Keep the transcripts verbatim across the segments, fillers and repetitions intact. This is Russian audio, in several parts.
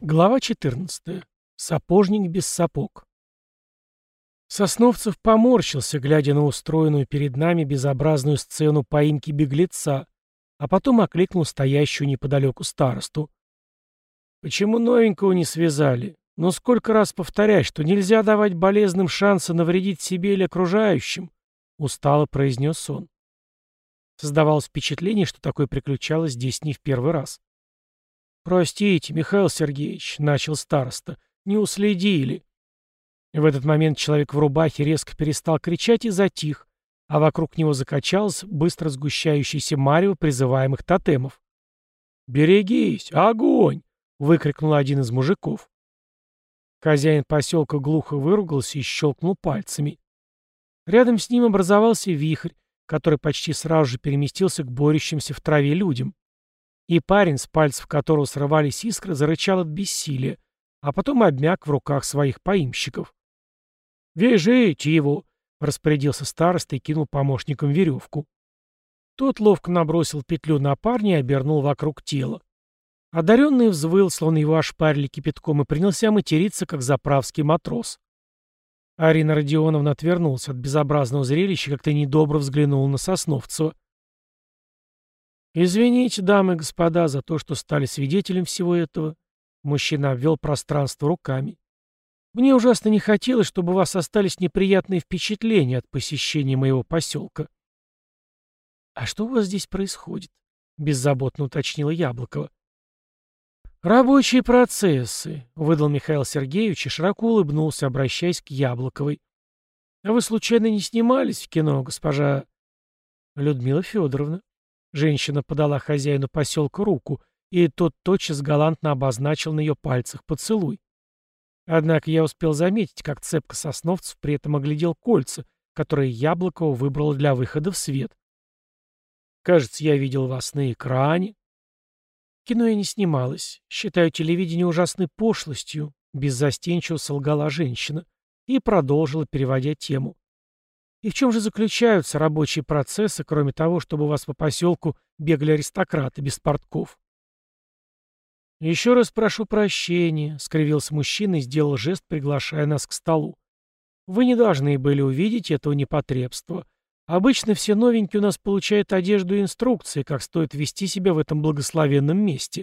Глава четырнадцатая. Сапожник без сапог. Сосновцев поморщился, глядя на устроенную перед нами безобразную сцену поимки беглеца, а потом окликнул стоящую неподалеку старосту. «Почему новенького не связали? Ну сколько раз повторять, что нельзя давать болезным шанса навредить себе или окружающим?» — устало произнес он. Создавалось впечатление, что такое приключалось здесь не в первый раз. «Простите, Михаил Сергеевич», — начал староста, — «не уследили». В этот момент человек в рубахе резко перестал кричать и затих, а вокруг него закачалось быстро сгущающееся марево призываемых тотемов. «Берегись! Огонь!» — выкрикнул один из мужиков. Хозяин поселка глухо выругался и щелкнул пальцами. Рядом с ним образовался вихрь, который почти сразу же переместился к борющимся в траве людям. И парень, с пальцев которого срывались искры, зарычал от бессилия, а потом обмяк в руках своих поимщиков. «Вяжите его!» — распорядился староста и кинул помощникам веревку. Тот ловко набросил петлю на парня и обернул вокруг тела. Одаренный взвыл, словно его ошпарили кипятком, и принялся материться, как заправский матрос. Арина Родионовна отвернулась от безобразного зрелища, как-то недобро взглянула на Сосновцева. «Извините, дамы и господа, за то, что стали свидетелем всего этого». Мужчина обвел пространство руками. «Мне ужасно не хотелось, чтобы у вас остались неприятные впечатления от посещения моего поселка». «А что у вас здесь происходит?» — беззаботно уточнила Яблокова. «Рабочие процессы», — выдал Михаил Сергеевич и широко улыбнулся, обращаясь к Яблоковой. «А вы случайно не снимались в кино, госпожа Людмила Федоровна?» Женщина подала хозяину поселка руку, и тот тотчас галантно обозначил на ее пальцах поцелуй. Однако я успел заметить, как цепко Сосновцев при этом оглядел кольца, которые Яблокова выбрала для выхода в свет. «Кажется, я видел вас на экране». «В кино я не снималась. Считаю телевидение ужасной пошлостью», — беззастенчиво солгала женщина и продолжила, переводя тему. «И в чем же заключаются рабочие процессы, кроме того, чтобы у вас по поселку бегали аристократы без портков?» «Еще раз прошу прощения», — скривился мужчина и сделал жест, приглашая нас к столу. «Вы не должны были увидеть этого непотребства. Обычно все новенькие у нас получают одежду и инструкции, как стоит вести себя в этом благословенном месте».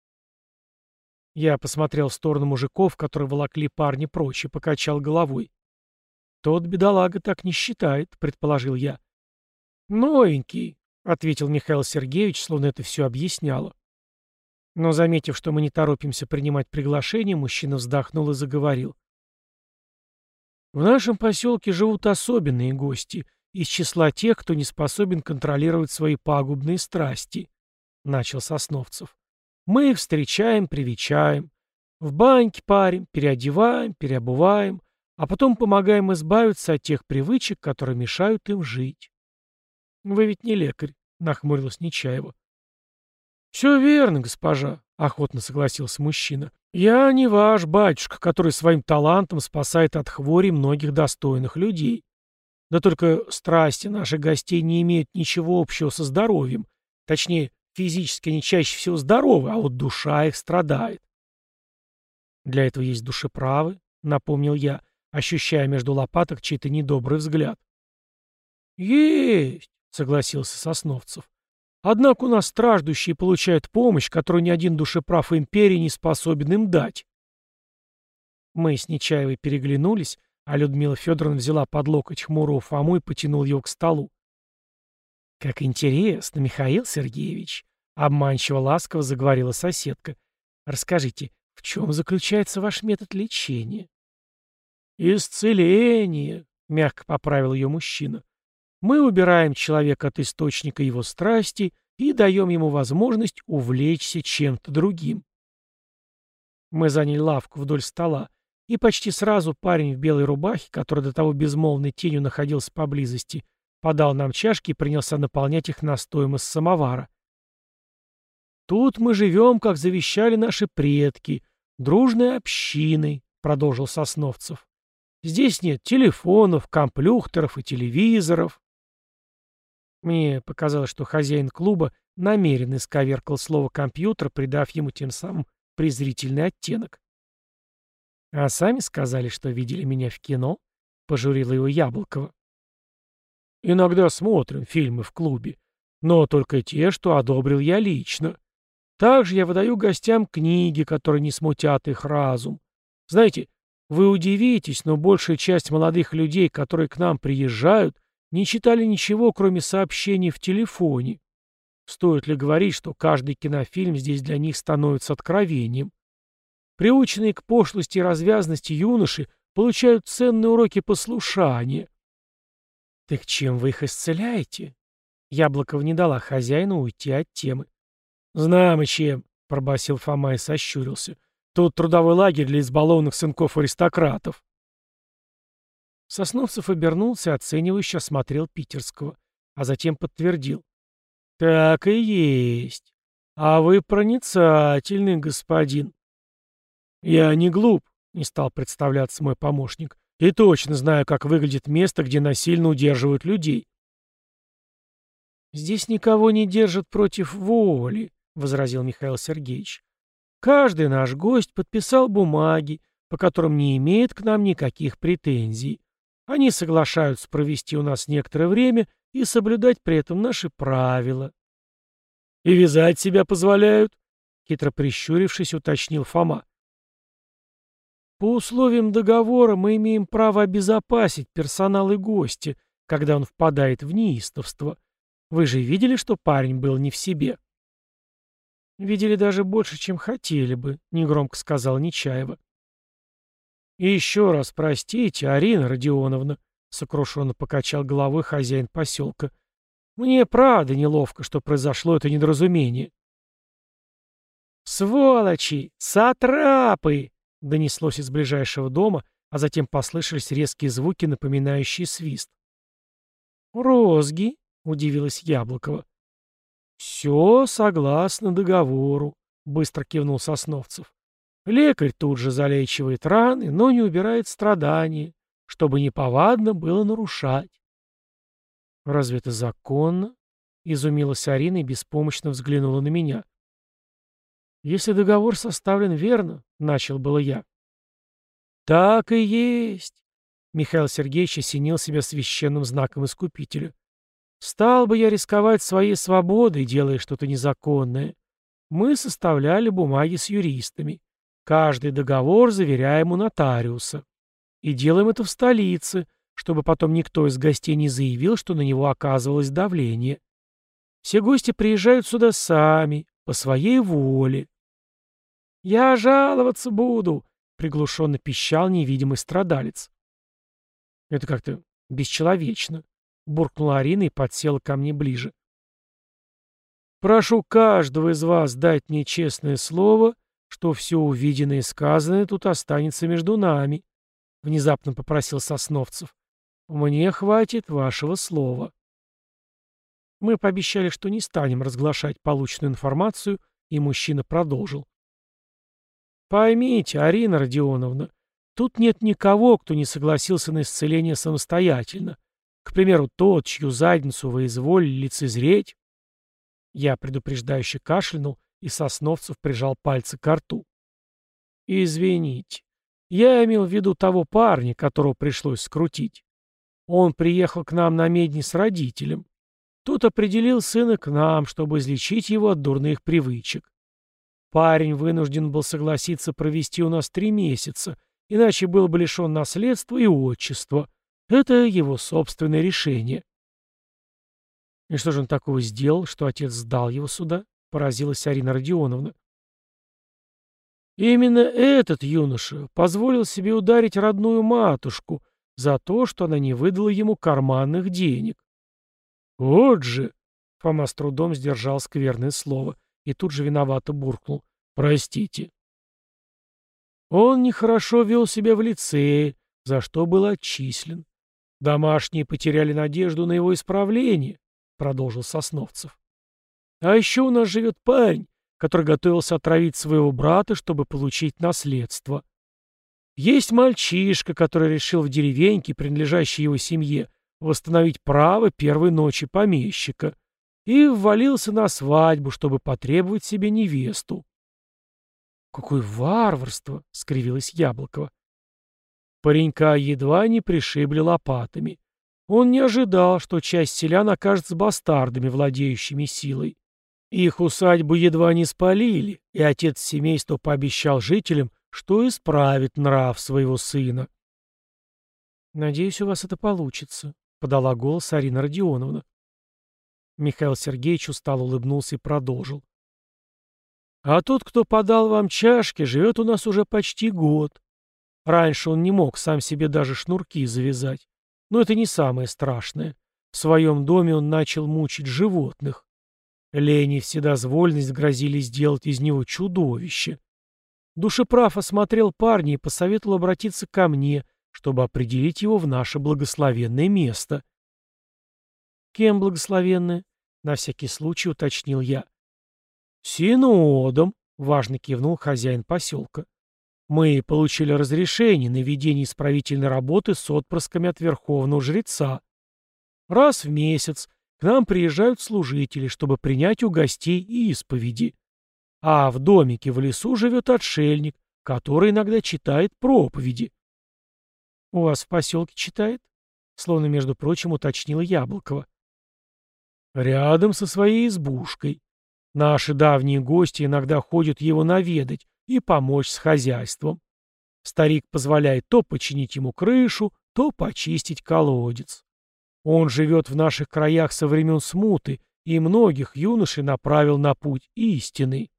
Я посмотрел в сторону мужиков, которые волокли парня прочь, и покачал головой. «Тот бедолага так не считает», — предположил я. «Новенький», — ответил Михаил Сергеевич, словно это все объясняло. Но, заметив, что мы не торопимся принимать приглашение, мужчина вздохнул и заговорил. «В нашем поселке живут особенные гости, из числа тех, кто не способен контролировать свои пагубные страсти», — начал Сосновцев. «Мы их встречаем, привечаем, в баньке парим, переодеваем, переобуваем, а потом помогаем избавиться от тех привычек, которые мешают им жить». «Вы ведь не лекарь», — нахмурилась Нечаева. «Все верно, госпожа», — охотно согласился мужчина. «Я не ваш батюшка, который своим талантом спасает от хвори многих достойных людей. Да только страсти наших гостей не имеют ничего общего со здоровьем. Точнее, физически они чаще всего здоровы, а вот душа их страдает». «Для этого есть душеправы», — напомнил я, ощущая между лопаток чей-то недобрый взгляд. «Есть», — согласился Сосновцев. «Однако у нас страждущие получают помощь, которую ни один душеправ империи не способен им дать». Мы с Нечаевой переглянулись, а Людмила Федоровна взяла под локоть хмурого Фому и потянула его к столу. «Как интересно, Михаил Сергеевич», — обманчиво ласково заговорила соседка. «Расскажите, в чем заключается ваш метод лечения?» «Исцеление», — мягко поправил ее мужчина. «Мы убираем человека от источника его страсти и даем ему возможность увлечься чем-то другим». Мы заняли лавку вдоль стола, и почти сразу парень в белой рубахе, который до того безмолвной тенью находился поблизости, подал нам чашки и принялся наполнять их настоем из самовара. «Тут мы живем, как завещали наши предки, дружной общиной», — продолжил Сосновцев. «Здесь нет телефонов, компьютеров и телевизоров». Мне показалось, что хозяин клуба намеренно исковеркал слово «компьютер», придав ему тем самым презрительный оттенок. «А сами сказали, что видели меня в кино?» — пожурила его Яблокова. «Иногда смотрим фильмы в клубе, но только те, что одобрил я лично. Также я выдаю гостям книги, которые не смутят их разум. Знаете, вы удивитесь, но большая часть молодых людей, которые к нам приезжают, не читали ничего, кроме сообщений в телефоне. Стоит ли говорить, что каждый кинофильм здесь для них становится откровением? Приученные к пошлости и развязности юноши получают ценные уроки послушания». «Так чем вы их исцеляете?» Яблокова не дала хозяину уйти от темы. «Знамо чем», — пробасил Фома и сощурился. «Тут трудовой лагерь для избалованных сынков аристократов». Сосновцев обернулся, оценивающе осмотрел Питерского, а затем подтвердил. «Так и есть. А вы проницательный, господин». «Я не глуп», — не стал представляться мой помощник, «и точно знаю, как выглядит место, где насильно удерживают людей». «Здесь никого не держат против воли», — возразил Михаил Сергеевич. «Каждый наш гость подписал бумаги, по которым не имеет к нам никаких претензий. Они соглашаются провести у нас некоторое время и соблюдать при этом наши правила». «И вязать себя позволяют?» — хитро прищурившись, уточнил Фома. «По условиям договора мы имеем право обезопасить персонал и гостя, когда он впадает в неистовство. Вы же видели, что парень был не в себе?» «Видели даже больше, чем хотели бы», — негромко сказала Нечаева. «И еще раз простите, Арина Родионовна», — сокрушенно покачал головой хозяин поселка. «Мне правда неловко, что произошло это недоразумение». «Сволочи! Сатрапы!» — донеслось из ближайшего дома, а затем послышались резкие звуки, напоминающие свист. «Розги?» — удивилась Яблокова. «Все согласно договору», — быстро кивнул Сосновцев. «Лекарь тут же залечивает раны, но не убирает страдания, чтобы неповадно было нарушать». «Разве это законно?» — изумилась Арина и беспомощно взглянула на меня. «Если договор составлен верно», — начал было я. «Так и есть», — Михаил Сергеевич осенил себя священным знаком искупителя. «Стал бы я рисковать своей свободой, делая что-то незаконное. Мы составляли бумаги с юристами. Каждый договор заверяем у нотариуса. И делаем это в столице, чтобы потом никто из гостей не заявил, что на него оказывалось давление. Все гости приезжают сюда сами, по своей воле». «Я жаловаться буду», — приглушенно пищал невидимый страдалец. «Это как-то бесчеловечно», — буркнула Арина и подсела ко мне ближе. «Прошу каждого из вас дать мне честное слово, что все увиденное и сказанное тут останется между нами», — внезапно попросил Сосновцев. «Мне хватит вашего слова». Мы пообещали, что не станем разглашать полученную информацию, и мужчина продолжил. «Поймите, Арина Родионовна, тут нет никого, кто не согласился на исцеление самостоятельно. К примеру, тот, чью задницу вы изволили лицезреть». Я предупреждающе кашлянул, и Сосновцев прижал пальцы к рту. «Извините, я имел в виду того парня, которого пришлось скрутить. Он приехал к нам на медни с родителем. Тот определил сына к нам, чтобы излечить его от дурных привычек. Парень вынужден был согласиться провести у нас три месяца, иначе был бы лишен наследства и отчества. Это его собственное решение». «И что же он такого сделал, что отец сдал его сюда?» — поразилась Арина Родионовна. «Именно этот юноша позволил себе ударить родную матушку за то, что она не выдала ему карманных денег». «Вот же!» — Фома с трудом сдержал скверное слово и тут же виновато буркнул. «Простите». «Он нехорошо вел себя в лицее, за что был отчислен. Домашние потеряли надежду на его исправление», — продолжил Сосновцев. «А еще у нас живет парень, который готовился отравить своего брата, чтобы получить наследство. Есть мальчишка, который решил в деревеньке, принадлежащей его семье, восстановить право первой ночи помещика, и ввалился на свадьбу, чтобы потребовать себе невесту. Какое варварство! — скривилась Яблокова. Паренька едва не пришибли лопатами. Он не ожидал, что часть селян окажется бастардами, владеющими силой. Их усадьбу едва не спалили, и отец семейства пообещал жителям, что исправит нрав своего сына. «Надеюсь, у вас это получится», — подала голос Арина Родионовна. Михаил Сергеевич устало улыбнулся и продолжил. «А тот, кто подал вам чашки, живет у нас уже почти год. Раньше он не мог сам себе даже шнурки завязать. Но это не самое страшное. В своем доме он начал мучить животных. Лень и вседозволенность грозили сделать из него чудовище. Душеправ осмотрел парня и посоветовал обратиться ко мне, чтобы определить его в наше благословенное место». «Кем благословенное?» — на всякий случай уточнил я. «Синодом», — важно кивнул хозяин поселка. «Мы получили разрешение на ведение исправительной работы с отпрысками от верховного жреца. Раз в месяц к нам приезжают служители, чтобы принять у гостей исповеди. А в домике в лесу живет отшельник, который иногда читает проповеди». «У вас в поселке читает?» — словно, между прочим, уточнила Яблокова. «Рядом со своей избушкой. Наши давние гости иногда ходят его наведать и помочь с хозяйством. Старик позволяет то починить ему крышу, то почистить колодец. Он живет в наших краях со времен смуты и многих юношей направил на путь истинный».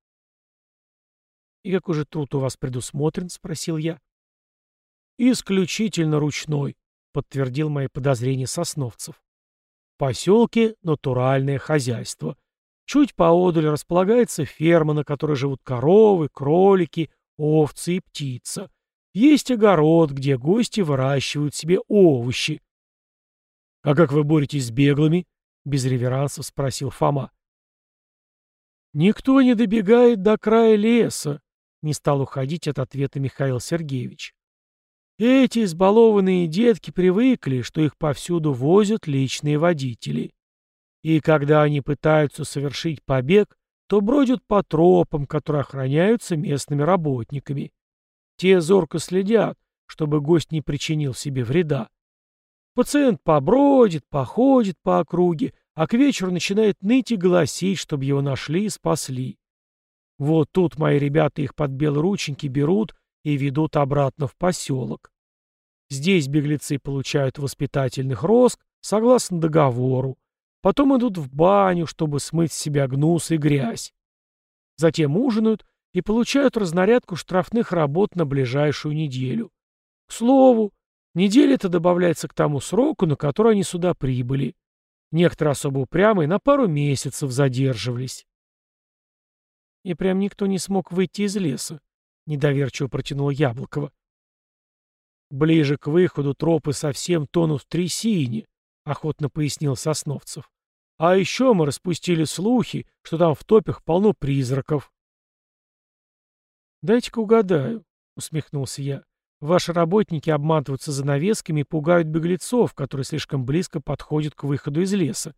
«И какой же труд у вас предусмотрен?» — спросил я. «Исключительно ручной», — подтвердил мои подозрения Сосновцев. «В поселке натуральное хозяйство. Чуть поодаль располагается ферма, на которой живут коровы, кролики, овцы и птица. Есть огород, где гости выращивают себе овощи». «А как вы боретесь с беглыми?» — без реверансов спросил Фома. «Никто не добегает до края леса», — не стал уходить от ответа Михаил Сергеевич. «Эти избалованные детки привыкли, что их повсюду возят личные водители. И когда они пытаются совершить побег, то бродят по тропам, которые охраняются местными работниками. Те зорко следят, чтобы гость не причинил себе вреда. Пациент побродит, походит по округе, а к вечеру начинает ныть и голосить, чтобы его нашли и спасли. Вот тут мои ребята их под белые рученьки берут и ведут обратно в поселок. Здесь беглецы получают воспитательных роск согласно договору. Потом идут в баню, чтобы смыть с себя гнус и грязь. Затем ужинают и получают разнарядку штрафных работ на ближайшую неделю. К слову, неделя-то добавляется к тому сроку, на который они сюда прибыли. Некоторые особо упрямые на пару месяцев задерживались. И прям никто не смог выйти из леса, недоверчиво протянула Яблокова. Ближе к выходу тропы совсем тонут в трясине, охотно пояснил Сосновцев. А еще мы распустили слухи, что там в топях полно призраков. «Дайте-ка угадаю», — усмехнулся я. «Ваши работники обматываются занавесками и пугают беглецов, которые слишком близко подходят к выходу из леса».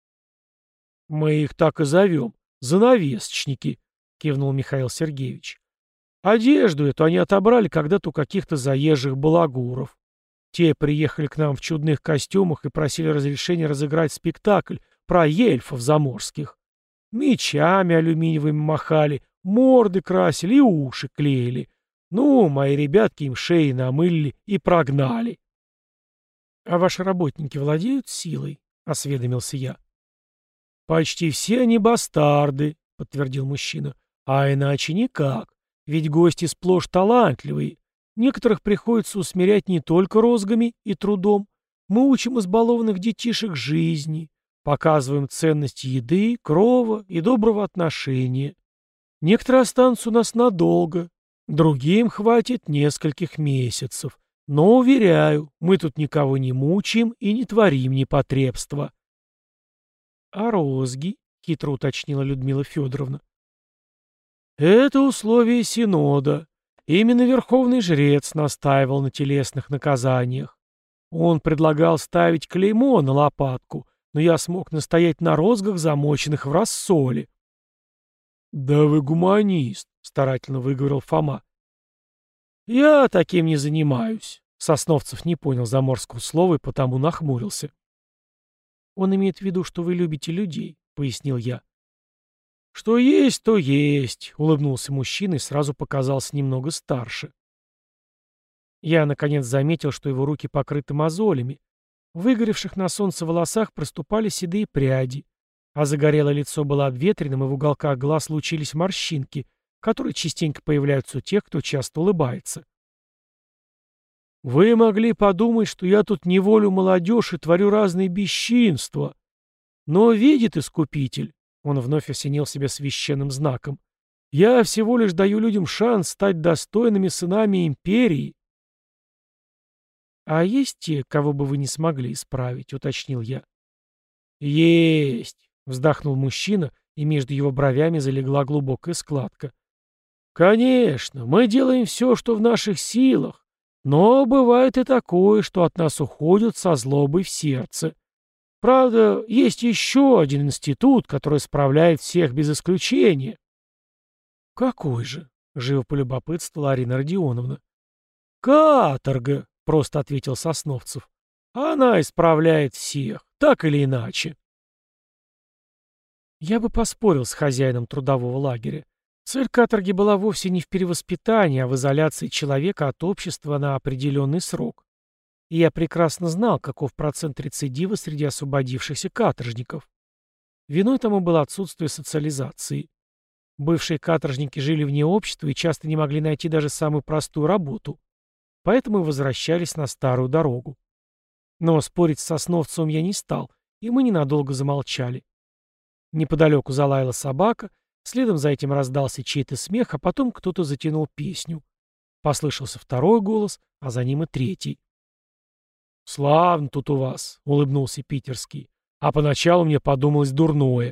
«Мы их так и зовем. Занавесочники», — кивнул Михаил Сергеевич. «Одежду эту они отобрали когда-то у каких-то заезжих балагуров. Те приехали к нам в чудных костюмах и просили разрешения разыграть спектакль про эльфов заморских. Мечами алюминиевыми махали, морды красили и уши клеили. Ну, мои ребятки им шеи намылили и прогнали». «А ваши работники владеют силой?» — осведомился я. «Почти все они бастарды», — подтвердил мужчина. «А иначе никак. Ведь гости сплошь талантливые. Некоторых приходится усмирять не только розгами и трудом. Мы учим избалованных детишек жизни, показываем ценность еды, крова и доброго отношения. Некоторые останутся у нас надолго, другим хватит нескольких месяцев. Но, уверяю, мы тут никого не мучаем и не творим непотребства». «А розги?» — хитро уточнила Людмила Федоровна. «Это условие синода. Именно верховный жрец настаивал на телесных наказаниях. Он предлагал ставить клеймо на лопатку, но я смог настоять на розгах, замоченных в рассоле». «Да вы гуманист», — старательно выговорил Фома. «Я таким не занимаюсь». Сосновцев не понял заморского слова и потому нахмурился. «Он имеет в виду, что вы любите людей», — пояснил я. «Что есть, то есть», — улыбнулся мужчина и сразу показался немного старше. Я, наконец, заметил, что его руки покрыты мозолями. В выгоревших на солнце волосах проступали седые пряди, а загорелое лицо было обветренным, и в уголках глаз лучились морщинки, которые частенько появляются у тех, кто часто улыбается. «Вы могли подумать, что я тут неволю молодежь и творю разные бесчинства. Но видит Искупитель», — он вновь осенил себя священным знаком, — «я всего лишь даю людям шанс стать достойными сынами империи». «А есть те, кого бы вы не смогли исправить?» — уточнил я. «Есть», — вздохнул мужчина, и между его бровями залегла глубокая складка. «Конечно, мы делаем все, что в наших силах. Но бывает и такое, что от нас уходят со злобой в сердце. Правда, есть еще один институт, который справляет всех без исключения». «Какой же?» — живо полюбопытствовала Арина Родионовна. «Каторга», — просто ответил Сосновцев. «Она исправляет всех, так или иначе». Я бы поспорил с хозяином трудового лагеря. Цель каторги была вовсе не в перевоспитании, а в изоляции человека от общества на определенный срок. И я прекрасно знал, каков процент рецидива среди освободившихся каторжников. Виной тому было отсутствие социализации. Бывшие каторжники жили вне общества и часто не могли найти даже самую простую работу. Поэтому и возвращались на старую дорогу. Но спорить с Сосновцевым я не стал, и мы ненадолго замолчали. Неподалеку залаяла собака, следом за этим раздался чей-то смех, а потом кто-то затянул песню. Послышался второй голос, а за ним и третий. «Славно тут у вас», — улыбнулся Питерский. «А поначалу мне подумалось дурное».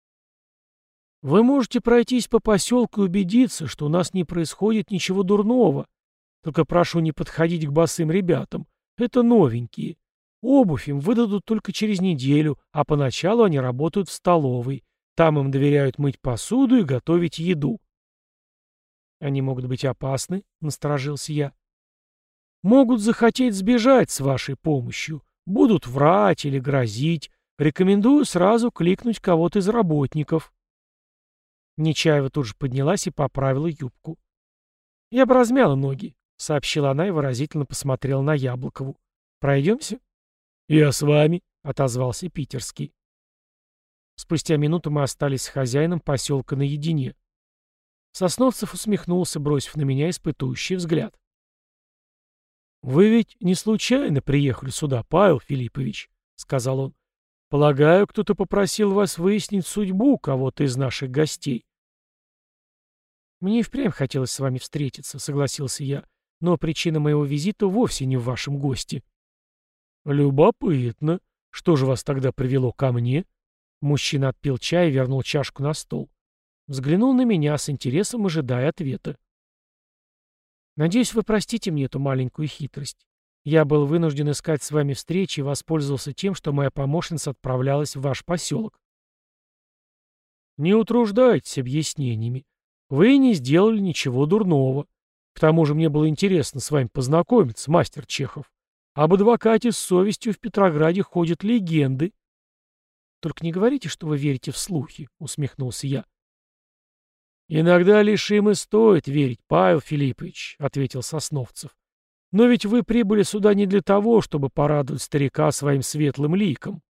«Вы можете пройтись по поселку и убедиться, что у нас не происходит ничего дурного. Только прошу не подходить к босым ребятам. Это новенькие. Обувь им выдадут только через неделю, а поначалу они работают в столовой. Там им доверяют мыть посуду и готовить еду». «Они могут быть опасны?» — насторожился я. «Могут захотеть сбежать с вашей помощью. Будут врать или грозить. Рекомендую сразу кликнуть кого-то из работников». Нечаева тут же поднялась и поправила юбку. «Я бы размяла ноги», — сообщила она и выразительно посмотрела на Яблокову. «Пройдемся?» «Я с вами», — отозвался Питерский. Спустя минуту мы остались с хозяином поселка наедине. Сосновцев усмехнулся, бросив на меня испытующий взгляд. «Вы ведь не случайно приехали сюда, Павел Филиппович», — сказал он. «Полагаю, кто-то попросил вас выяснить судьбу кого-то из наших гостей». «Мне и впрямь хотелось с вами встретиться», — согласился я, «но причина моего визита вовсе не в вашем госте». «Любопытно. Что же вас тогда привело ко мне?» Мужчина отпил чай и вернул чашку на стол. Взглянул на меня с интересом, ожидая ответа. «Надеюсь, вы простите мне эту маленькую хитрость. Я был вынужден искать с вами встречи и воспользовался тем, что моя помощница отправлялась в ваш поселок». «Не утруждайтесь объяснениями. Вы не сделали ничего дурного. К тому же мне было интересно с вами познакомиться, мастер Чехов. Об адвокате с совестью в Петрограде ходят легенды». «Только не говорите, что вы верите в слухи», — усмехнулся я. «Иногда лишь им и стоит верить, Павел Филиппович», — ответил Сосновцев. «Но ведь вы прибыли сюда не для того, чтобы порадовать старика своим светлым ликом».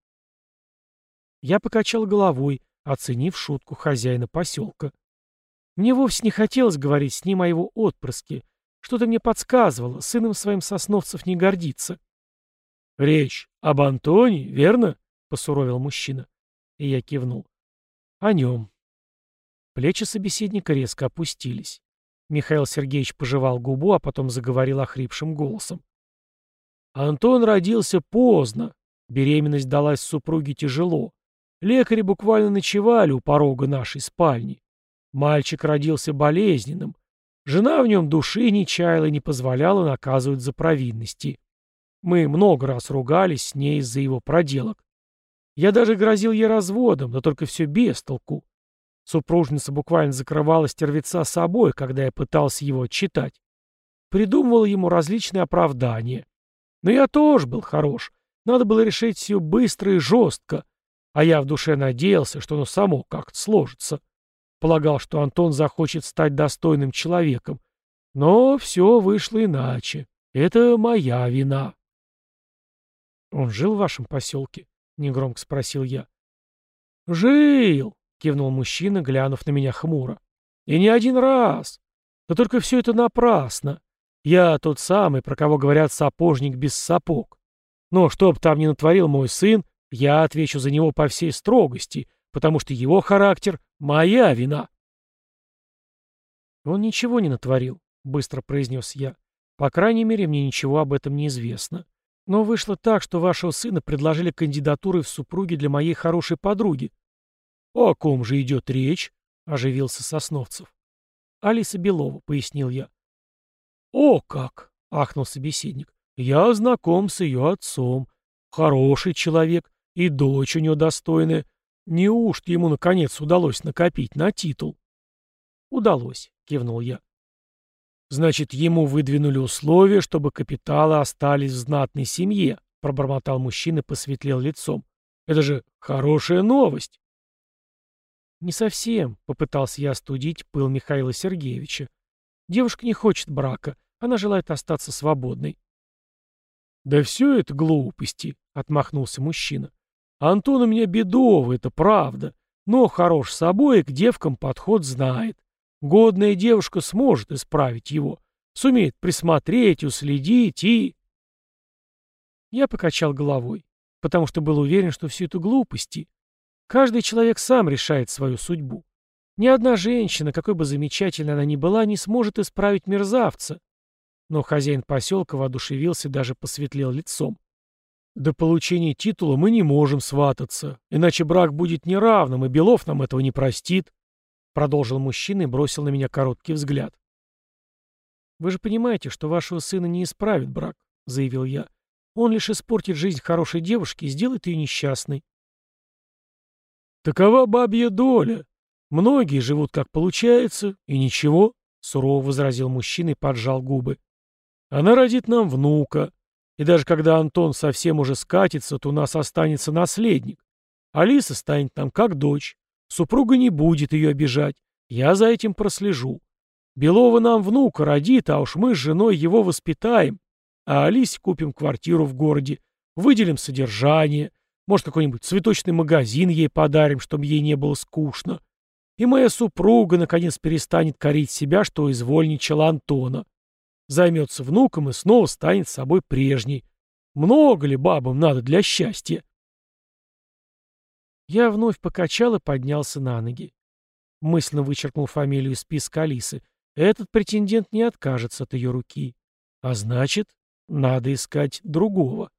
Я покачал головой, оценив шутку хозяина поселка. Мне вовсе не хотелось говорить с ним о его отпрыске. Что-то мне подсказывало, сыном своим Сосновцев не гордится. «Речь об Антоне, верно?» — посуровил мужчина. И я кивнул. «О нем». Плечи собеседника резко опустились. Михаил Сергеевич пожевал губу, а потом заговорил охрипшим голосом. «Антон родился поздно. Беременность далась супруге тяжело. Лекари буквально ночевали у порога нашей спальни. Мальчик родился болезненным. Жена в нем души не чаяла и не позволяла наказывать за провинности. Мы много раз ругались с ней из-за его проделок. Я даже грозил ей разводом, но только все без толку. Супружница буквально закрывала стервеца собой, когда я пытался его отчитать. Придумывал ему различные оправдания. Но я тоже был хорош. Надо было решить все быстро и жестко. А я в душе надеялся, что оно само как-то сложится. Полагал, что Антон захочет стать достойным человеком. Но все вышло иначе. Это моя вина. «Он жил в вашем поселке?» — негромко спросил я. «Жил!» — кивнул мужчина, глянув на меня хмуро. «И не один раз. Да только все это напрасно. Я тот самый, про кого говорят сапожник без сапог. Но что бы там ни натворил мой сын, я отвечу за него по всей строгости, потому что его характер — моя вина». «Он ничего не натворил», — быстро произнес я. «По крайней мере, мне ничего об этом не известно. Но вышло так, что вашего сына предложили кандидатурой в супруги для моей хорошей подруги». «О ком же идет речь?» — оживился Сосновцев. «Алиса Белова», — пояснил я. «О как!» — ахнул собеседник. «Я знаком с ее отцом. Хороший человек, и дочь у него достойная. Неужто ему, наконец, удалось накопить на титул?» «Удалось», — кивнул я. «Значит, ему выдвинули условия, чтобы капиталы остались в знатной семье», — пробормотал мужчина и посветлел лицом. «Это же хорошая новость». «Не совсем», — попытался я остудить пыл Михаила Сергеевича. «Девушка не хочет брака, она желает остаться свободной». «Да все это глупости», — отмахнулся мужчина. «Антон у меня бедовый, это правда, но хорош собой и к девкам подход знает. Годная девушка сможет исправить его, сумеет присмотреть, уследить и...» Я покачал головой, потому что был уверен, что все это глупости. Каждый человек сам решает свою судьбу. Ни одна женщина, какой бы замечательной она ни была, не сможет исправить мерзавца. Но хозяин поселка воодушевился и даже посветлел лицом. «До получения титула мы не можем свататься, иначе брак будет неравным, и Белов нам этого не простит», — продолжил мужчина и бросил на меня короткий взгляд. «Вы же понимаете, что вашего сына не исправит брак», — заявил я. «Он лишь испортит жизнь хорошей девушки и сделает ее несчастной». «Такова бабья доля. Многие живут как получается, и ничего», — сурово возразил мужчина и поджал губы. «Она родит нам внука, и даже когда Антон совсем уже скатится, то у нас останется наследник. Алиса станет нам как дочь, супруга не будет ее обижать, я за этим прослежу. Белова нам внука родит, а уж мы с женой его воспитаем, а Алисе купим квартиру в городе, выделим содержание, может, какой-нибудь цветочный магазин ей подарим, чтобы ей не было скучно. И моя супруга, наконец, перестанет корить себя, что извольничала Антона. Займется внуком и снова станет собой прежней. Много ли бабам надо для счастья?» Я вновь покачал и поднялся на ноги. Мысленно вычеркнул фамилию из списка Алисы. Этот претендент не откажется от ее руки. А значит, надо искать другого.